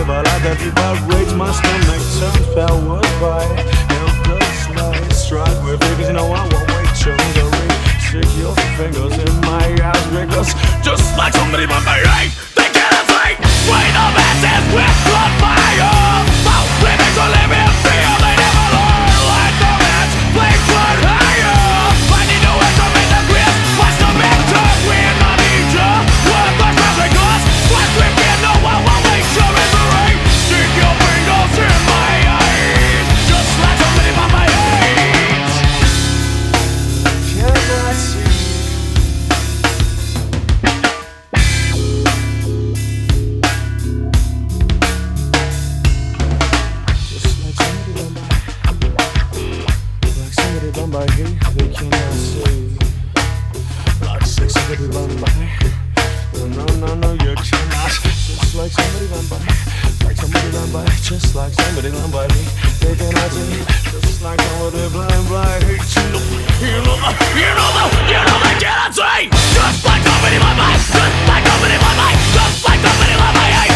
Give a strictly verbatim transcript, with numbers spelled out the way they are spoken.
liver like the fever rage. My stomach turns powered by helpless light. Strike with figures, you know I won't wait till the ring. Stick your fingers in my ass because just like somebody but my right, they can't fight. Rain of ashes with on fire. Bout living to live in fear. They never learn. Let the match flame burn higher. I need to estimate the grip. Watch the big turn. We're not eager. Worth the traffic us. What we feel, no one will make sure it's the rain. Stick your fingers in my eyes. Just like somebody but my age. Cannot see. By hate, they cannot see. Like say somebody run by. No, no, no, no, you cannot. Just like somebody run by. Like somebody run by. Just like somebody run by me. They cannot see. Just like somebody run by. You know, you know, you know, you know they cannot see. Just like somebody run by. Just like somebody run by. Just like somebody run by.